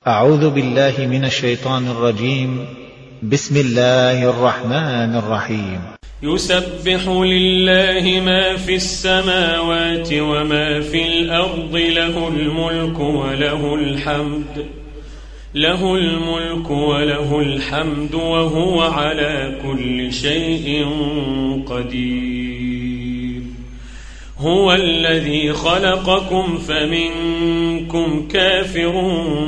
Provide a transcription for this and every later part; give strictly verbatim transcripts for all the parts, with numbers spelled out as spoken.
أعوذ بالله من الشيطان الرجيم. بسم الله الرحمن الرحيم. يسبح لله ما في السماوات وما في الأرض، له الملك وله الحمد له الملك وله الحمد وهو على كل شيء قدير. هو الذي خلقكم فمنكم كافر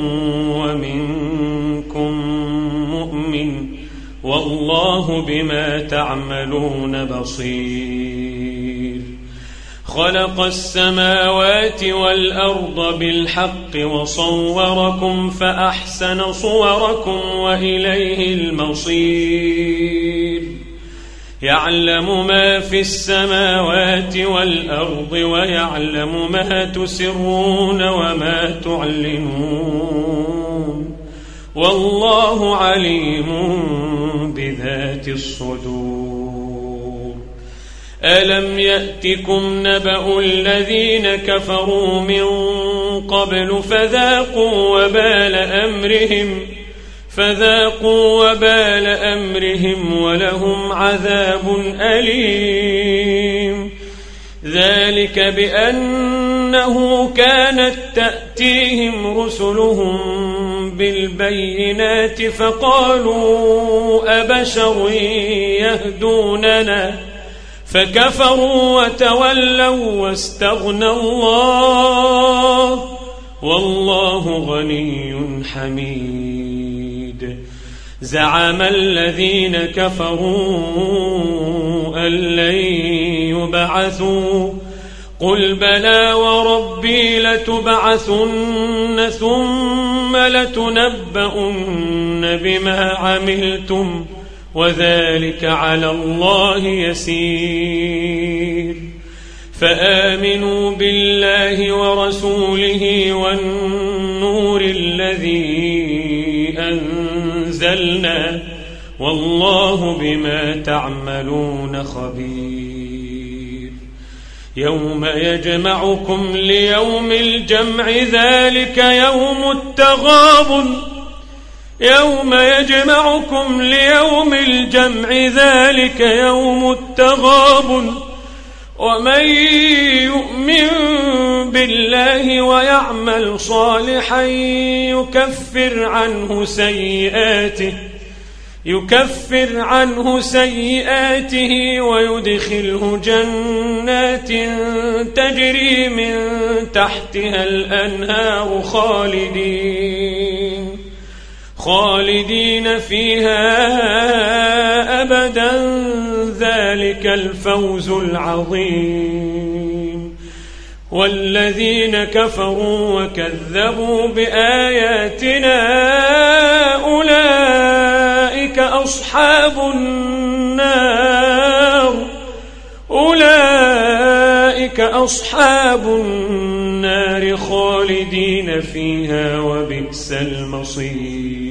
ومنكم مؤمن، والله بما تعملون بصير. خلق السماوات والأرض بالحق وصوركم فأحسن صوركم وإليه المصير. يعلم ما في السماوات والأرض ويعلم ما تسرون وما تعلنون، والله عليم بذات الصدور. ألم يأتكم نبأ الذين كفروا من قبل فذاقوا وبال أمرهم فذاقوا وبال أمرهم ولهم عذاب أليم. ذلك بأنه كانت تأتيهم رسلهم بالبينات فقالوا أبشر يهدوننا، فكفروا وتولوا واستغنى الله، والله غني حميد. زعم الذين كفروا أن لن يبعثوا، قل بلى وربي لتبعثن ثم لتنبؤن بما عملتم وذلك على الله يسير. فآمنوا بالله ورسوله والنور الذي أنزلنا، والله بما تعملون خبير. يوم يجمعكم ليوم الجمع ذلك يوم التغابن يوم يجمعكم ليوم الجمع ذلك يوم التغابن. ومن يؤمن بالله ويعمل صالحا يكفر عنه سيئاته يكفر عنه سيئاته ويدخله جنات تجري من تحتها الأنهار خالدين خالدين فيها أبدا، ذلك الفوز العظيم. والذين كفروا وكذبوا بآياتنا أولئك أصحاب النار أولئك أصحاب النار خالدين فيها وبئس المصير.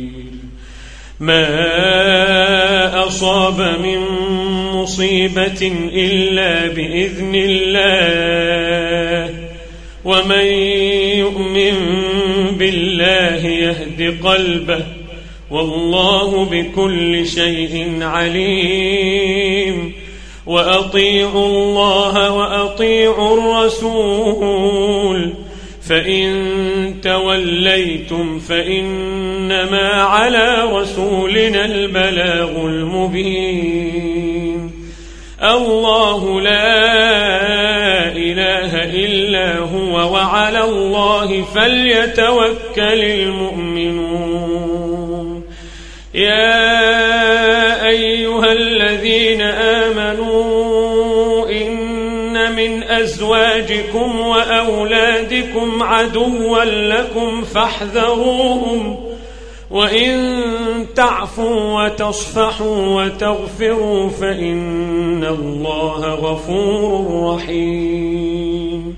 ما أصاب من مصيبة إلا بإذن الله، ومن يؤمن بالله يهد قلبه، والله بكل شيء عليم. وأطيعوا الله وأطيعوا الرسول، فإن توليتم فإنما على رسولنا البلاغ المبين. الله لا إله إلا هو، وعلى الله فليتوكل المؤمنون. يا أيها الذين آمنوا إن من أزواجكم وأولادكم عدوا لكم فاحذروهم، وإن تعفوا وتصفحوا وتغفروا فإن الله غفور رحيم.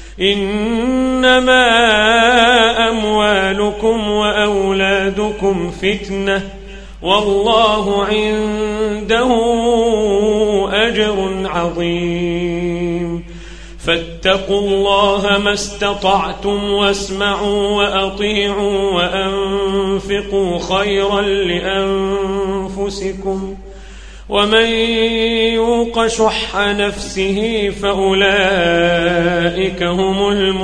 إنما أموالكم وأولادكم فتنة، والله عنده أجر عظيم. فاتقوا الله ما استطعتم واسمعوا وأطيعوا وأنفقوا خيرا لأنفسكم ومن يوق شح نفسه فأولئك هم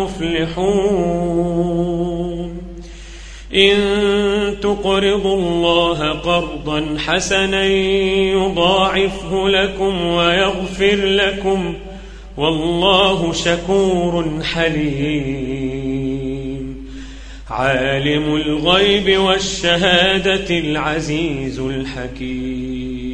المفلحون إن تقرضوا الله قرضا حسنا يضاعفه لكم ويغفر لكم والله شكور حليم عالم الغيب والشهادة العزيز الحكيم